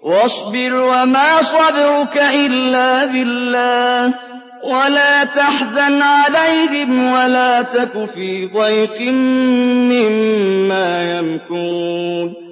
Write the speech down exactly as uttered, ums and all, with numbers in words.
وَاصْبِرْ وَمَا صَبْرُكَ إِلَّا بِاللَّهِ وَلَا تَحْزَنْ عَلَيْهِمْ وَلَا تَكُ فِي ضَيْقٍ مِّمَّا يَمْكُرُونَ